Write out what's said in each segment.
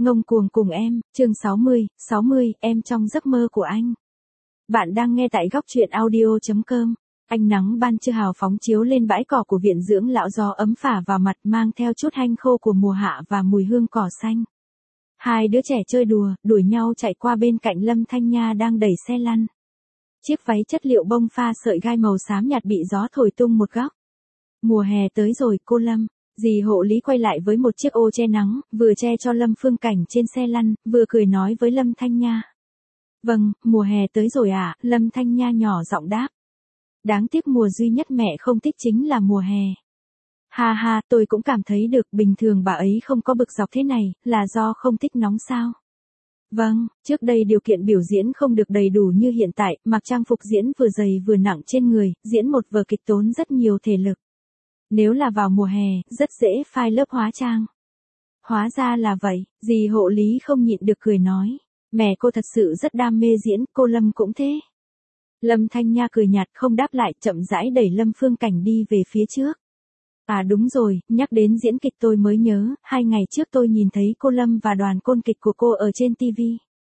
Ngông cuồng cùng em, chương 60, em trong giấc mơ của anh. Bạn đang nghe tại góc truyện audio.com. Ánh nắng ban trưa hào phóng chiếu lên bãi cỏ của viện dưỡng lão, gió ấm phả vào mặt mang theo chút hanh khô của mùa hạ và mùi hương cỏ xanh. Hai đứa trẻ chơi đùa, đuổi nhau chạy qua bên cạnh Lâm Thanh Nha đang đẩy xe lăn. Chiếc váy chất liệu bông pha sợi gai màu xám nhạt bị gió thổi tung một góc. Mùa hè tới rồi cô Lâm. Dì hộ lý quay lại với một chiếc ô che nắng, vừa che cho Lâm Phương Cảnh trên xe lăn, vừa cười nói với Lâm Thanh Nha. Vâng, mùa hè tới rồi à, Lâm Thanh Nha nhỏ giọng đáp. Đáng tiếc mùa duy nhất mẹ không thích chính là mùa hè. Ha ha, tôi cũng cảm thấy được, bình thường bà ấy không có bực dọc thế này, là do không thích nóng sao? Vâng, trước đây điều kiện biểu diễn không được đầy đủ như hiện tại, mặc trang phục diễn vừa dày vừa nặng trên người, diễn một vở kịch tốn rất nhiều thể lực. Nếu là vào mùa hè, rất dễ phai lớp hóa trang. Hóa ra là vậy, dì hộ lý không nhịn được cười nói. Mẹ cô thật sự rất đam mê diễn, cô Lâm cũng thế. Lâm Thanh Nha cười nhạt không đáp lại, chậm rãi đẩy Lâm Phương Cảnh đi về phía trước. À đúng rồi, nhắc đến diễn kịch tôi mới nhớ, 2 ngày trước tôi nhìn thấy cô Lâm và đoàn côn kịch của cô ở trên TV.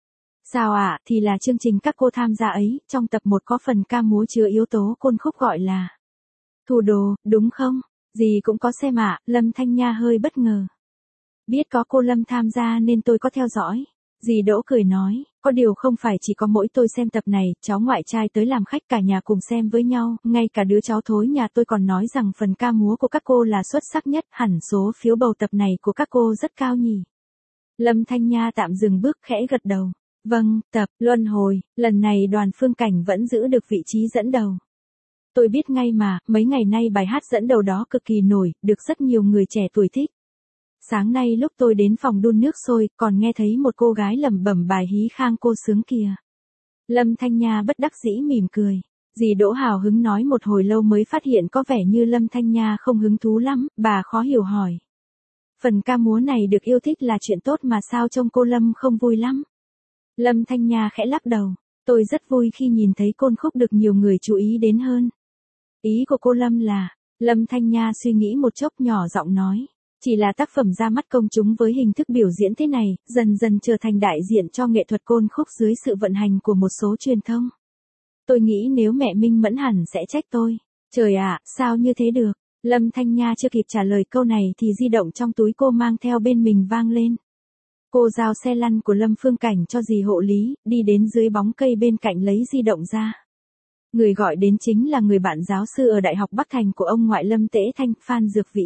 Sao ạ, thì là chương trình các cô tham gia ấy, trong tập 1 có phần ca múa chứa yếu tố côn khúc gọi là Thủ Đồ, đúng không? Dì cũng có xem ạ, Lâm Thanh Nha hơi bất ngờ. Biết có cô Lâm tham gia nên tôi có theo dõi. Dì Đỗ cười nói, có điều không phải chỉ có mỗi tôi xem tập này, cháu ngoại trai tới làm khách cả nhà cùng xem với nhau, ngay cả đứa cháu thối nhà tôi còn nói rằng phần ca múa của các cô là xuất sắc nhất, hẳn số phiếu bầu tập này của các cô rất cao nhỉ. Lâm Thanh Nha tạm dừng bước khẽ gật đầu. Vâng, tập luân hồi, lần này đoàn Phương Cảnh vẫn giữ được vị trí dẫn đầu. Tôi biết ngay mà, mấy ngày nay bài hát dẫn đầu đó cực kỳ nổi, được rất nhiều người trẻ tuổi thích. Sáng nay lúc tôi đến phòng đun nước sôi, còn nghe thấy một cô gái lẩm bẩm bài Hí Khang cô sướng kìa. Lâm Thanh Nha bất đắc dĩ mỉm cười. Dì Đỗ hào hứng nói một hồi lâu mới phát hiện có vẻ như Lâm Thanh Nha không hứng thú lắm, bà khó hiểu hỏi. Phần ca múa này được yêu thích là chuyện tốt mà sao trông cô Lâm không vui lắm. Lâm Thanh Nha khẽ lắc đầu. Tôi rất vui khi nhìn thấy côn khúc được nhiều người chú ý đến hơn. Ý của cô Lâm là, Lâm Thanh Nha suy nghĩ một chốc nhỏ giọng nói, chỉ là tác phẩm ra mắt công chúng với hình thức biểu diễn thế này, dần dần trở thành đại diện cho nghệ thuật côn khúc dưới sự vận hành của một số truyền thông. Tôi nghĩ nếu mẹ Minh Mẫn hẳn sẽ trách tôi. Trời ạ, sao như thế được? Lâm Thanh Nha chưa kịp trả lời câu này thì di động trong túi cô mang theo bên mình vang lên. Cô giao xe lăn của Lâm Phương Cảnh cho dì hộ lý, đi đến dưới bóng cây bên cạnh lấy di động ra. Người gọi đến chính là người bạn giáo sư ở Đại học Bắc Thành của ông ngoại Lâm Tễ Thanh, Phan Dược Vĩ.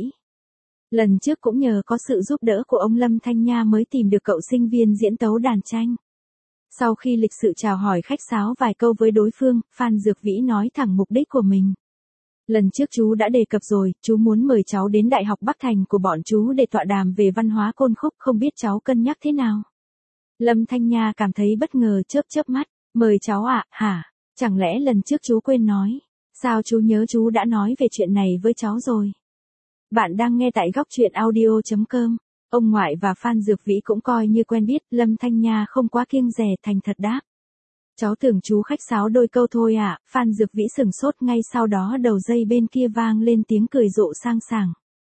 Lần trước cũng nhờ có sự giúp đỡ của ông Lâm Thanh Nha mới tìm được cậu sinh viên diễn tấu đàn tranh. Sau khi lịch sự chào hỏi khách sáo vài câu với đối phương, Phan Dược Vĩ nói thẳng mục đích của mình. Lần trước chú đã đề cập rồi, chú muốn mời cháu đến Đại học Bắc Thành của bọn chú để tọa đàm về văn hóa côn khúc, không biết cháu cân nhắc thế nào. Lâm Thanh Nha cảm thấy bất ngờ chớp mắt, mời cháu ạ, hả? Chẳng lẽ lần trước chú quên nói? Sao chú nhớ chú đã nói về chuyện này với cháu rồi? Bạn đang nghe tại góc truyện audio.com. Ông ngoại và Phan Dược Vĩ cũng coi như quen biết, Lâm Thanh Nha không quá kiêng dè thành thật đáp. Cháu tưởng chú khách sáo đôi câu thôi ạ, Phan Dược Vĩ sửng sốt ngay sau đó đầu dây bên kia vang lên tiếng cười rộ sang sảng.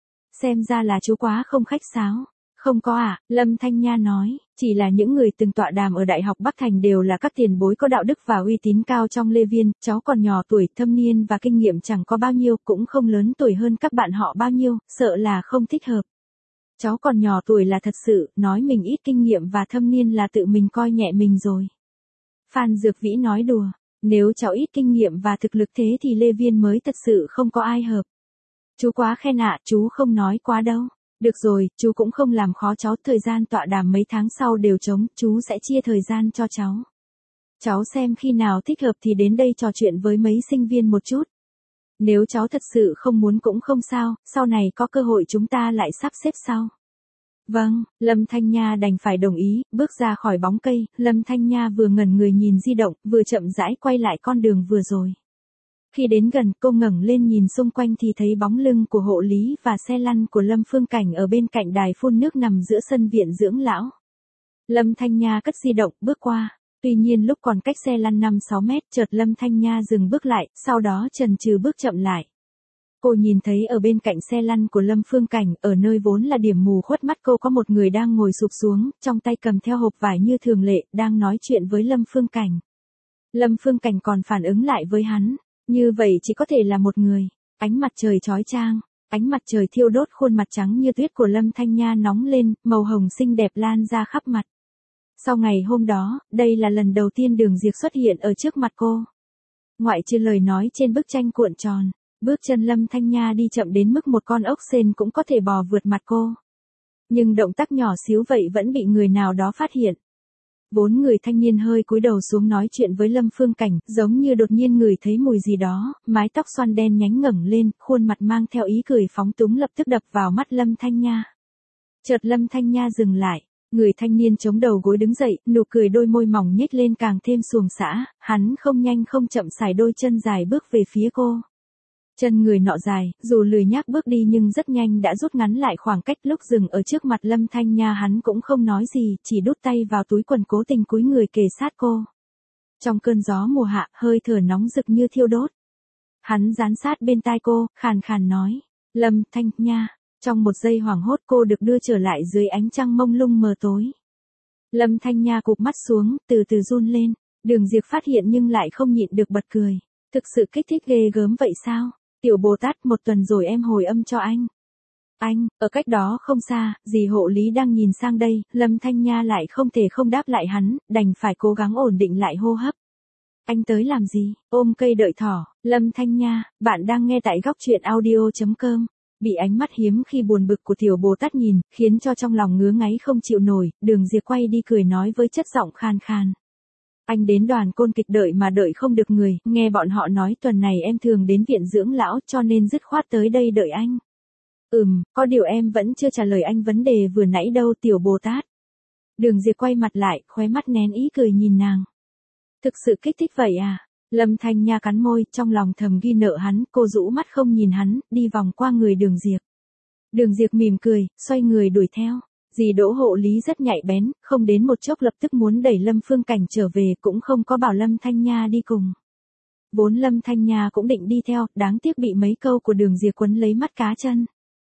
Xem ra là chú quá không khách sáo. Không có ạ, Lâm Thanh Nha nói, chỉ là những người từng tọa đàm ở Đại học Bắc Thành đều là các tiền bối có đạo đức và uy tín cao trong Lê Viên, cháu còn nhỏ tuổi, thâm niên và kinh nghiệm chẳng có bao nhiêu, cũng không lớn tuổi hơn các bạn họ bao nhiêu, sợ là không thích hợp. Cháu còn nhỏ tuổi là thật sự, nói mình ít kinh nghiệm và thâm niên là tự mình coi nhẹ mình rồi. Phan Dược Vĩ nói đùa, nếu cháu ít kinh nghiệm và thực lực thế thì Lê Viên mới thật sự không có ai hợp. Chú quá khen ạ, chú không nói quá đâu. Được rồi, chú cũng không làm khó cháu, thời gian tọa đàm mấy tháng sau đều trống, chú sẽ chia thời gian cho cháu. Cháu xem khi nào thích hợp thì đến đây trò chuyện với mấy sinh viên một chút. Nếu cháu thật sự không muốn cũng không sao, sau này có cơ hội chúng ta lại sắp xếp sau. Vâng, Lâm Thanh Nha đành phải đồng ý, bước ra khỏi bóng cây, Lâm Thanh Nha vừa ngẩn người nhìn di động, vừa chậm rãi quay lại con đường vừa rồi. Khi đến gần, cô ngẩng lên nhìn xung quanh thì thấy bóng lưng của hộ lý và xe lăn của Lâm Phương Cảnh ở bên cạnh đài phun nước nằm giữa sân viện dưỡng lão. Lâm Thanh Nha cất di động, bước qua. Tuy nhiên lúc còn cách xe lăn 5-6 mét, chợt Lâm Thanh Nha dừng bước lại, sau đó chần chừ bước chậm lại. Cô nhìn thấy ở bên cạnh xe lăn của Lâm Phương Cảnh, ở nơi vốn là điểm mù khuất mắt cô có một người đang ngồi sụp xuống, trong tay cầm theo hộp vải như thường lệ, đang nói chuyện với Lâm Phương Cảnh. Lâm Phương Cảnh còn phản ứng lại với hắn, như vậy chỉ có thể là một người. Ánh mặt trời chói chang, ánh mặt trời thiêu đốt khuôn mặt trắng như tuyết của Lâm Thanh Nha nóng lên, màu hồng xinh đẹp lan ra khắp mặt. Sau ngày hôm đó, đây là lần đầu tiên Đường Diệp xuất hiện ở trước mặt cô. Ngoại trừ lời nói trên bức tranh cuộn tròn, bước chân Lâm Thanh Nha đi chậm đến mức một con ốc sên cũng có thể bò vượt mặt cô. Nhưng động tác nhỏ xíu vậy vẫn bị người nào đó phát hiện. Bốn người thanh niên hơi cúi đầu xuống nói chuyện với Lâm Phương Cảnh, giống như đột nhiên ngửi thấy mùi gì đó, mái tóc xoăn đen nhánh ngẩng lên, khuôn mặt mang theo ý cười phóng túng lập tức đập vào mắt Lâm Thanh Nha. Chợt Lâm Thanh Nha dừng lại, người thanh niên chống đầu gối đứng dậy, nụ cười đôi môi mỏng nhếch lên càng thêm xuồng xã, hắn không nhanh không chậm sải đôi chân dài bước về phía cô. Chân người nọ dài, dù lười nhác bước đi nhưng rất nhanh đã rút ngắn lại khoảng cách, lúc dừng ở trước mặt Lâm Thanh Nha hắn cũng không nói gì, chỉ đút tay vào túi quần cố tình cúi người kề sát cô. Trong cơn gió mùa hạ, hơi thở nóng rực như thiêu đốt. Hắn dán sát bên tai cô, khàn khàn nói, Lâm Thanh Nha. Trong một giây hoảng hốt cô được đưa trở lại dưới ánh trăng mông lung mờ tối. Lâm Thanh Nha cụp mắt xuống, từ từ run lên, Đường Diệp phát hiện nhưng lại không nhịn được bật cười. Thực sự kích thích ghê gớm vậy sao? Tiểu Bồ Tát, 1 tuần rồi em hồi âm cho anh. Anh, ở cách đó không xa, dì hộ lý đang nhìn sang đây, Lâm Thanh Nha lại không thể không đáp lại hắn, đành phải cố gắng ổn định lại hô hấp. Anh tới làm gì? Ôm cây đợi thỏ, Lâm Thanh Nha, bạn đang nghe tại góc truyện audio.com. Bị ánh mắt hiếm khi buồn bực của Tiểu Bồ Tát nhìn, khiến cho trong lòng ngứa ngáy không chịu nổi, Đường Diệp quay đi cười nói với chất giọng khan khan. Anh đến đoàn côn kịch đợi mà đợi không được người, nghe bọn họ nói tuần này em thường đến viện dưỡng lão cho nên dứt khoát tới đây đợi anh. Có điều em vẫn chưa trả lời anh vấn đề vừa nãy đâu Tiểu Bồ Tát. Đường Diệp quay mặt lại, khóe mắt nén ý cười nhìn nàng. Thực sự kích thích vậy à? Lâm Thanh Nha cắn môi, trong lòng thầm ghi nợ hắn, cô rũ mắt không nhìn hắn, đi vòng qua người Đường Diệp. Đường Diệp mỉm cười, xoay người đuổi theo. Dì Đỗ hộ lý rất nhạy bén, không đến một chốc lập tức muốn đẩy Lâm Phương Cảnh trở về, cũng không có bảo Lâm Thanh Nha đi cùng. Vốn Lâm Thanh Nha cũng định đi theo, đáng tiếc bị mấy câu của Đường Diệp quấn lấy mắt cá chân.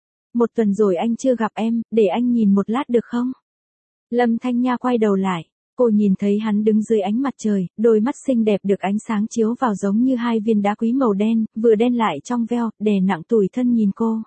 1 tuần rồi anh chưa gặp em, để anh nhìn một lát được không? Lâm Thanh Nha quay đầu lại, cô nhìn thấy hắn đứng dưới ánh mặt trời, đôi mắt xinh đẹp được ánh sáng chiếu vào giống như 2 viên đá quý màu đen, vừa đen lại trong veo, đè nặng tủi thân nhìn cô.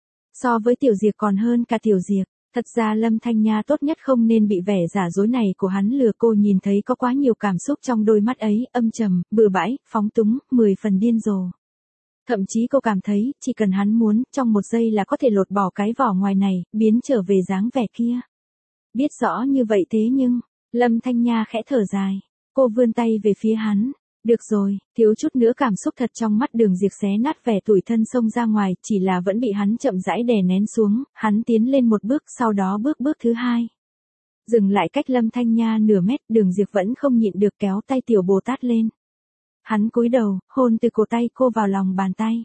So với Tiểu Diệp còn hơn cả Tiểu Diệp. Thật ra Lâm Thanh Nha tốt nhất không nên bị vẻ giả dối này của hắn lừa, cô nhìn thấy có quá nhiều cảm xúc trong đôi mắt ấy, âm trầm, bừa bãi, phóng túng, 10 phần điên rồ. Thậm chí cô cảm thấy, chỉ cần hắn muốn, trong 1 giây là có thể lột bỏ cái vỏ ngoài này, biến trở về dáng vẻ kia. Biết rõ như vậy thế nhưng, Lâm Thanh Nha khẽ thở dài, cô vươn tay về phía hắn. Được rồi, thiếu chút nữa cảm xúc thật trong mắt Đường Diệp xé nát vẻ tủi thân xông ra ngoài, chỉ là vẫn bị hắn chậm rãi đè nén xuống, hắn tiến lên một bước, sau đó bước thứ 2. Dừng lại cách Lâm Thanh Nha nửa mét, Đường Diệp vẫn không nhịn được kéo tay Tiểu Bồ Tát lên. Hắn cúi đầu, hôn từ cổ tay cô vào lòng bàn tay.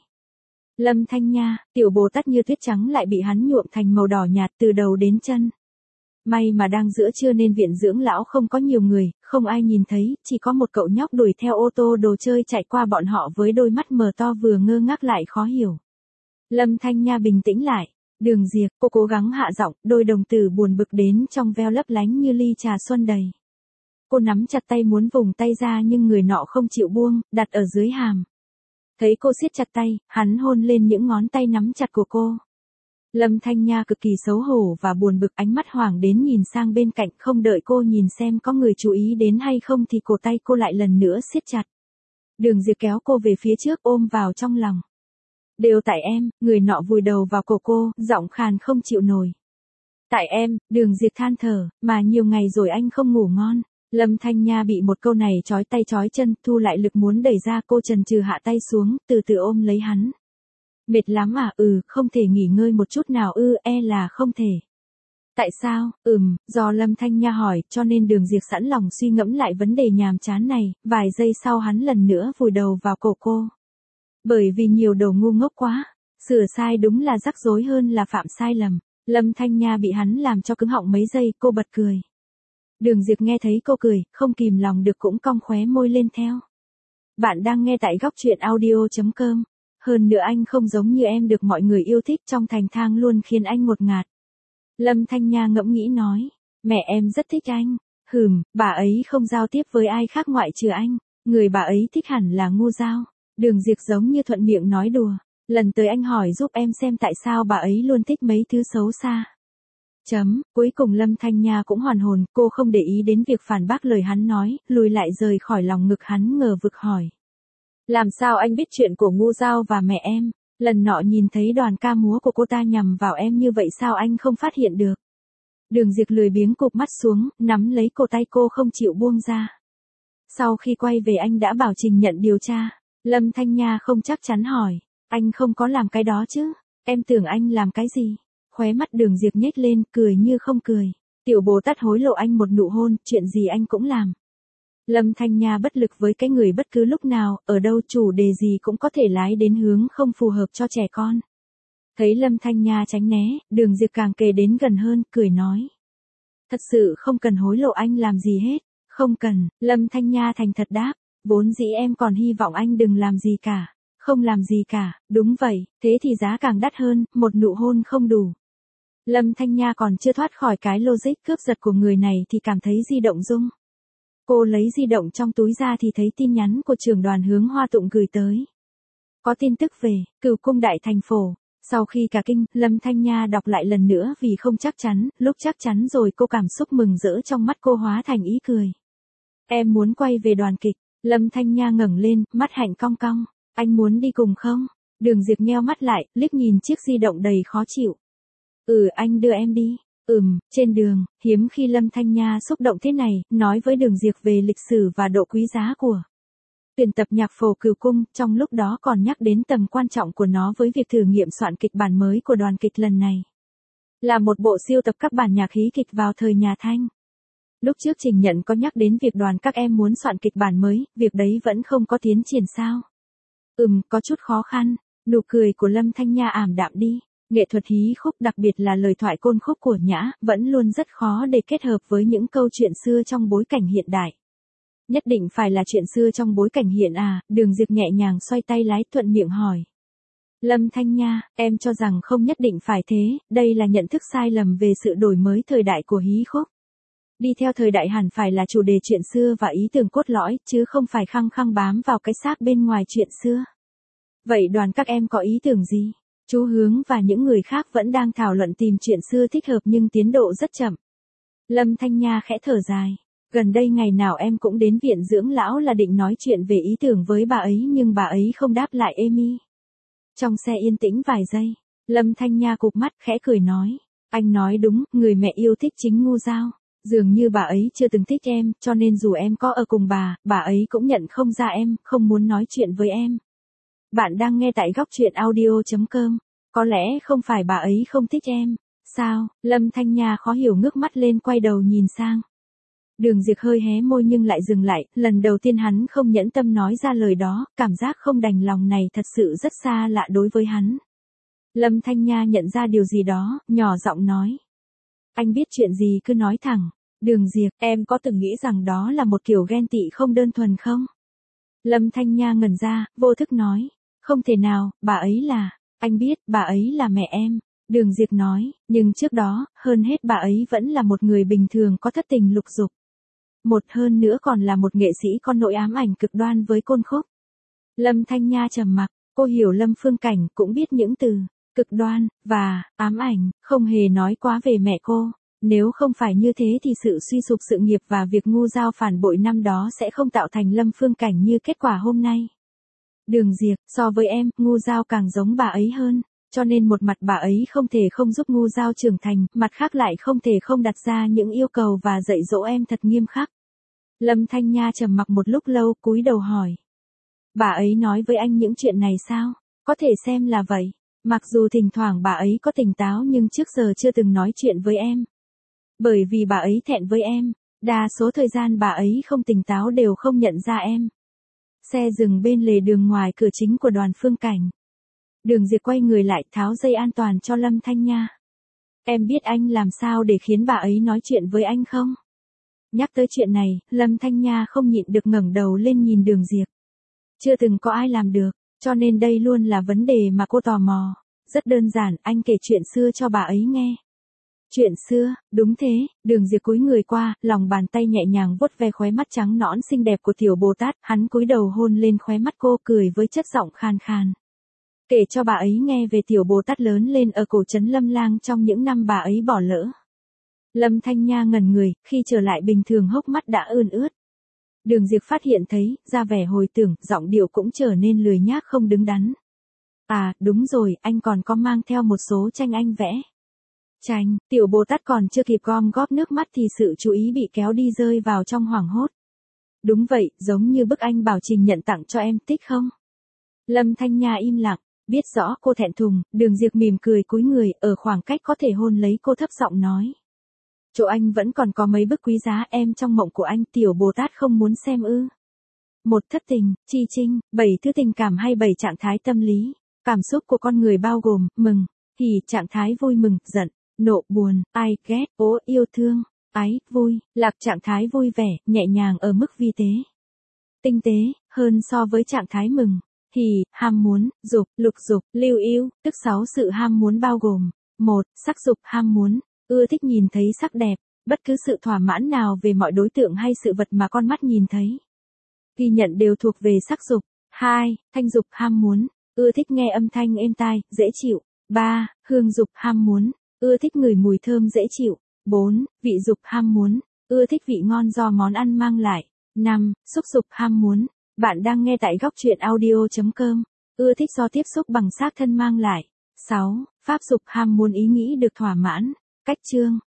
Lâm Thanh Nha, Tiểu Bồ Tát như tuyết trắng lại bị hắn nhuộm thành màu đỏ nhạt từ đầu đến chân. May mà đang giữa trưa nên viện dưỡng lão không có nhiều người, không ai nhìn thấy, chỉ có một cậu nhóc đuổi theo ô tô đồ chơi chạy qua bọn họ với đôi mắt mờ to vừa ngơ ngác lại khó hiểu. Lâm Thanh Nha bình tĩnh lại, Đường Diệp, cô cố gắng hạ giọng, đôi đồng tử buồn bực đến trong veo lấp lánh như ly trà xuân đầy. Cô nắm chặt tay muốn vùng tay ra nhưng người nọ không chịu buông, đặt ở dưới hàm. Thấy cô siết chặt tay, hắn hôn lên những ngón tay nắm chặt của cô. Lâm Thanh Nha cực kỳ xấu hổ và buồn bực, ánh mắt hoảng đến nhìn sang bên cạnh, không đợi cô nhìn xem có người chú ý đến hay không thì cổ tay cô lại lần nữa siết chặt. Đường Diệp kéo cô về phía trước ôm vào trong lòng. Đều tại em, người nọ vùi đầu vào cổ cô, giọng khàn không chịu nổi. Tại em, Đường Diệp than thở, mà nhiều ngày rồi anh không ngủ ngon. Lâm Thanh Nha bị một câu này trói tay trói chân, thu lại lực muốn đẩy ra, cô chần chừ hạ tay xuống, từ từ ôm lấy hắn. Mệt lắm à? Không thể nghỉ ngơi một chút nào là không thể. Tại sao? Do Lâm Thanh Nha hỏi, cho nên Đường Diệp sẵn lòng suy ngẫm lại vấn đề nhàm chán này, vài giây sau hắn lần nữa vùi đầu vào cổ cô. Bởi vì nhiều đồ ngu ngốc quá, sửa sai đúng là rắc rối hơn là phạm sai lầm. Lâm Thanh Nha bị hắn làm cho cứng họng mấy giây, cô bật cười. Đường Diệp nghe thấy cô cười, không kìm lòng được cũng cong khóe môi lên theo. Bạn đang nghe tại góc truyện audio.com. Hơn nữa anh không giống như em được mọi người yêu thích, trong thành thang luôn khiến anh ngột ngạt. Lâm Thanh Nha ngẫm nghĩ nói, mẹ em rất thích anh. Bà ấy không giao tiếp với ai khác ngoại trừ anh. Người bà ấy thích hẳn là Ngô Giao. Đường Diệp giống như thuận miệng nói đùa. Lần tới anh hỏi giúp em xem tại sao bà ấy luôn thích mấy thứ xấu xa. Cuối cùng Lâm Thanh Nha cũng hoàn hồn, cô không để ý đến việc phản bác lời hắn nói, lùi lại rời khỏi lòng ngực hắn ngờ vực hỏi. Làm sao anh biết chuyện của Ngô Giao và mẹ em? Lần nọ nhìn thấy đoàn ca múa của cô ta nhằm vào em như vậy sao anh không phát hiện được? Đường Diệp lười biếng cụp mắt xuống, nắm lấy cổ tay cô không chịu buông ra. Sau khi quay về anh đã bảo Trình nhận điều tra. Lâm Thanh Nha không chắc chắn hỏi. Anh không có làm cái đó chứ? Em tưởng anh làm cái gì? Khóe mắt Đường Diệp nhếch lên, cười như không cười. Tiểu Bồ Tát hối lộ anh một nụ hôn, chuyện gì anh cũng làm. Lâm Thanh Nha bất lực với cái người bất cứ lúc nào, ở đâu chủ đề gì cũng có thể lái đến hướng không phù hợp cho trẻ con. Thấy Lâm Thanh Nha tránh né, Đường Diệp càng kề đến gần hơn, cười nói. Thật sự không cần hối lộ anh làm gì hết. Không cần, Lâm Thanh Nha thành thật đáp. Vốn dĩ em còn hy vọng anh đừng làm gì cả. Không làm gì cả, đúng vậy, thế thì giá càng đắt hơn, một nụ hôn không đủ. Lâm Thanh Nha còn chưa thoát khỏi cái logic cướp giật của người này thì cảm thấy di động rung. Cô lấy di động trong túi ra thì thấy tin nhắn của trưởng đoàn Hướng Hoa Tụng gửi tới. Có tin tức về, Cửu Cung Đại Thành Phổ. Sau khi cả kinh, Lâm Thanh Nha đọc lại lần nữa vì không chắc chắn, lúc chắc chắn rồi cô cảm xúc mừng rỡ trong mắt cô hóa thành ý cười. Em muốn quay về đoàn kịch. Lâm Thanh Nha ngẩng lên, mắt hạnh cong cong. Anh muốn đi cùng không? Đường Diệp nheo mắt lại, liếc nhìn chiếc di động đầy khó chịu. Anh đưa em đi. Trên đường, hiếm khi Lâm Thanh Nha xúc động thế này, nói với Đường Diệp về lịch sử và độ quý giá của tuyển tập nhạc phổ Cửu Cung, trong lúc đó còn nhắc đến tầm quan trọng của nó với việc thử nghiệm soạn kịch bản mới của đoàn kịch lần này. Là một bộ siêu tập các bản nhạc hí kịch vào thời nhà Thanh. Lúc trước Trình Nhận có nhắc đến việc đoàn các em muốn soạn kịch bản mới, việc đấy vẫn không có tiến triển sao? Có chút khó khăn. Nụ cười của Lâm Thanh Nha ảm đạm đi. Nghệ thuật hí khúc, đặc biệt là lời thoại côn khúc của Nhã, vẫn luôn rất khó để kết hợp với những câu chuyện xưa trong bối cảnh hiện đại. Nhất định phải là chuyện xưa trong bối cảnh hiện à? Đường Diệp nhẹ nhàng xoay tay lái, thuận miệng hỏi. Lâm Thanh Nha, em cho rằng không nhất định phải thế, đây là nhận thức sai lầm về sự đổi mới thời đại của hí khúc. Đi theo thời đại hẳn phải là chủ đề chuyện xưa và ý tưởng cốt lõi, chứ không phải khăng khăng bám vào cái xác bên ngoài chuyện xưa. Vậy đoàn các em có ý tưởng gì? Chú Hướng và những người khác vẫn đang thảo luận tìm chuyện xưa thích hợp nhưng tiến độ rất chậm. Lâm Thanh Nha khẽ thở dài. Gần đây ngày nào em cũng đến viện dưỡng lão là định nói chuyện về ý tưởng với bà ấy nhưng bà ấy không đáp lại Amy. Trong xe yên tĩnh vài giây, Lâm Thanh Nha cụp mắt khẽ cười nói. Anh nói đúng, người mẹ yêu thích chính Ngô Giao. Dường như bà ấy chưa từng thích em, cho nên dù em có ở cùng bà ấy cũng nhận không ra em, không muốn nói chuyện với em. Bạn đang nghe tại góc truyện audio.com. Có lẽ không phải bà ấy không thích em. Sao? Lâm Thanh Nha khó hiểu ngước mắt lên, quay đầu nhìn sang. Đường Diệp hơi hé môi nhưng lại dừng lại, lần đầu tiên hắn không nhẫn tâm nói ra lời đó, cảm giác không đành lòng này thật sự rất xa lạ đối với hắn. Lâm Thanh Nha nhận ra điều gì đó, nhỏ giọng nói. Anh biết chuyện gì cứ nói thẳng. Đường Diệp, em có từng nghĩ rằng đó là một kiểu ghen tị không đơn thuần không? Lâm Thanh Nha ngẩn ra, vô thức nói. Không thể nào, bà ấy là, anh biết, bà ấy là mẹ em. Đường Diệp nói, nhưng trước đó, hơn hết bà ấy vẫn là một người bình thường có thất tình lục dục. Một hơn nữa còn là một nghệ sĩ có nỗi ám ảnh cực đoan với côn khúc. Lâm Thanh Nha trầm mặc, cô hiểu Lâm Phương Cảnh cũng biết những từ cực đoan và ám ảnh, không hề nói quá về mẹ cô. Nếu không phải như thế thì sự suy sụp sự nghiệp và việc Ngô Giao phản bội năm đó sẽ không tạo thành Lâm Phương Cảnh như kết quả hôm nay. Đường Diệp, so với em, Ngô Giao càng giống bà ấy hơn. Cho nên một mặt bà ấy không thể không giúp Ngô Giao trưởng thành, mặt khác lại không thể không đặt ra những yêu cầu và dạy dỗ em thật nghiêm khắc. Lâm Thanh Nha trầm mặc một lúc lâu, cúi đầu hỏi. Bà ấy nói với anh những chuyện này sao? Có thể xem là vậy. Mặc dù thỉnh thoảng bà ấy có tỉnh táo nhưng trước giờ chưa từng nói chuyện với em. Bởi vì bà ấy thẹn với em, đa số thời gian bà ấy không tỉnh táo đều không nhận ra em. Xe dừng bên lề đường ngoài cửa chính của đoàn Phương Cảnh. Đường Diệp quay người lại tháo dây an toàn cho Lâm Thanh Nha. Em biết anh làm sao để khiến bà ấy nói chuyện với anh không? Nhắc tới chuyện này, Lâm Thanh Nha không nhịn được ngẩng đầu lên nhìn Đường Diệp. Chưa từng có ai làm được. Cho nên đây luôn là vấn đề mà cô tò mò. Rất đơn giản, anh kể chuyện xưa cho bà ấy nghe. Chuyện xưa, đúng thế, Đường Diệp cúi người qua, lòng bàn tay nhẹ nhàng vuốt ve khóe mắt trắng nõn xinh đẹp của tiểu Bồ Tát, hắn cúi đầu hôn lên khóe mắt cô, cười với chất giọng khàn khàn. Kể cho bà ấy nghe về tiểu Bồ Tát lớn lên ở cổ trấn Lâm Lang trong những năm bà ấy bỏ lỡ. Lâm Thanh Nha ngẩn người, khi trở lại bình thường hốc mắt đã ươn ướt. Đường Diệp phát hiện thấy, ra vẻ hồi tưởng, giọng điệu cũng trở nên lười nhác không đứng đắn. À, đúng rồi, anh còn có mang theo một số tranh anh vẽ. Tranh, tiểu Bồ Tát còn chưa kịp gom góp nước mắt thì sự chú ý bị kéo đi rơi vào trong hoảng hốt. Đúng vậy, giống như bức anh bảo Trình nhận tặng cho em, thích không? Lâm Thanh Nha im lặng, biết rõ cô thẹn thùng, Đường Diệp mỉm cười cúi người, ở khoảng cách có thể hôn lấy cô thấp giọng nói. Chỗ anh vẫn còn có mấy bức quý giá em trong mộng của anh, tiểu Bồ Tát không muốn xem ư? Một, thất tình, chi trinh, 7 thứ tình cảm hay 7 trạng thái tâm lý. Cảm xúc của con người bao gồm, mừng, hỉ, trạng thái vui mừng, giận, nộ, buồn, ai, ghét, ố, yêu thương, ái, vui, lạc, trạng thái vui vẻ, nhẹ nhàng ở mức vi tế. Tinh tế, hơn so với trạng thái mừng, hỉ, ham muốn, dục, lục dục, lưu yêu, tức 6 sự ham muốn bao gồm. 1. Sắc dục, ham muốn, ưa thích nhìn thấy sắc đẹp, bất cứ sự thỏa mãn nào về mọi đối tượng hay sự vật mà con mắt nhìn thấy. Ghi nhận đều thuộc về sắc dục. 2. Thanh dục, ham muốn, ưa thích nghe âm thanh êm tai, dễ chịu. 3. Hương dục, ham muốn, ưa thích ngửi mùi thơm dễ chịu. 4. Vị dục, ham muốn, ưa thích vị ngon do món ăn mang lại. 5. Xúc dục, ham muốn, bạn đang nghe tại góc truyện audio.com, ưa thích do tiếp xúc bằng xác thân mang lại. 6. Pháp dục, ham muốn, ý nghĩ được thỏa mãn. Cách chương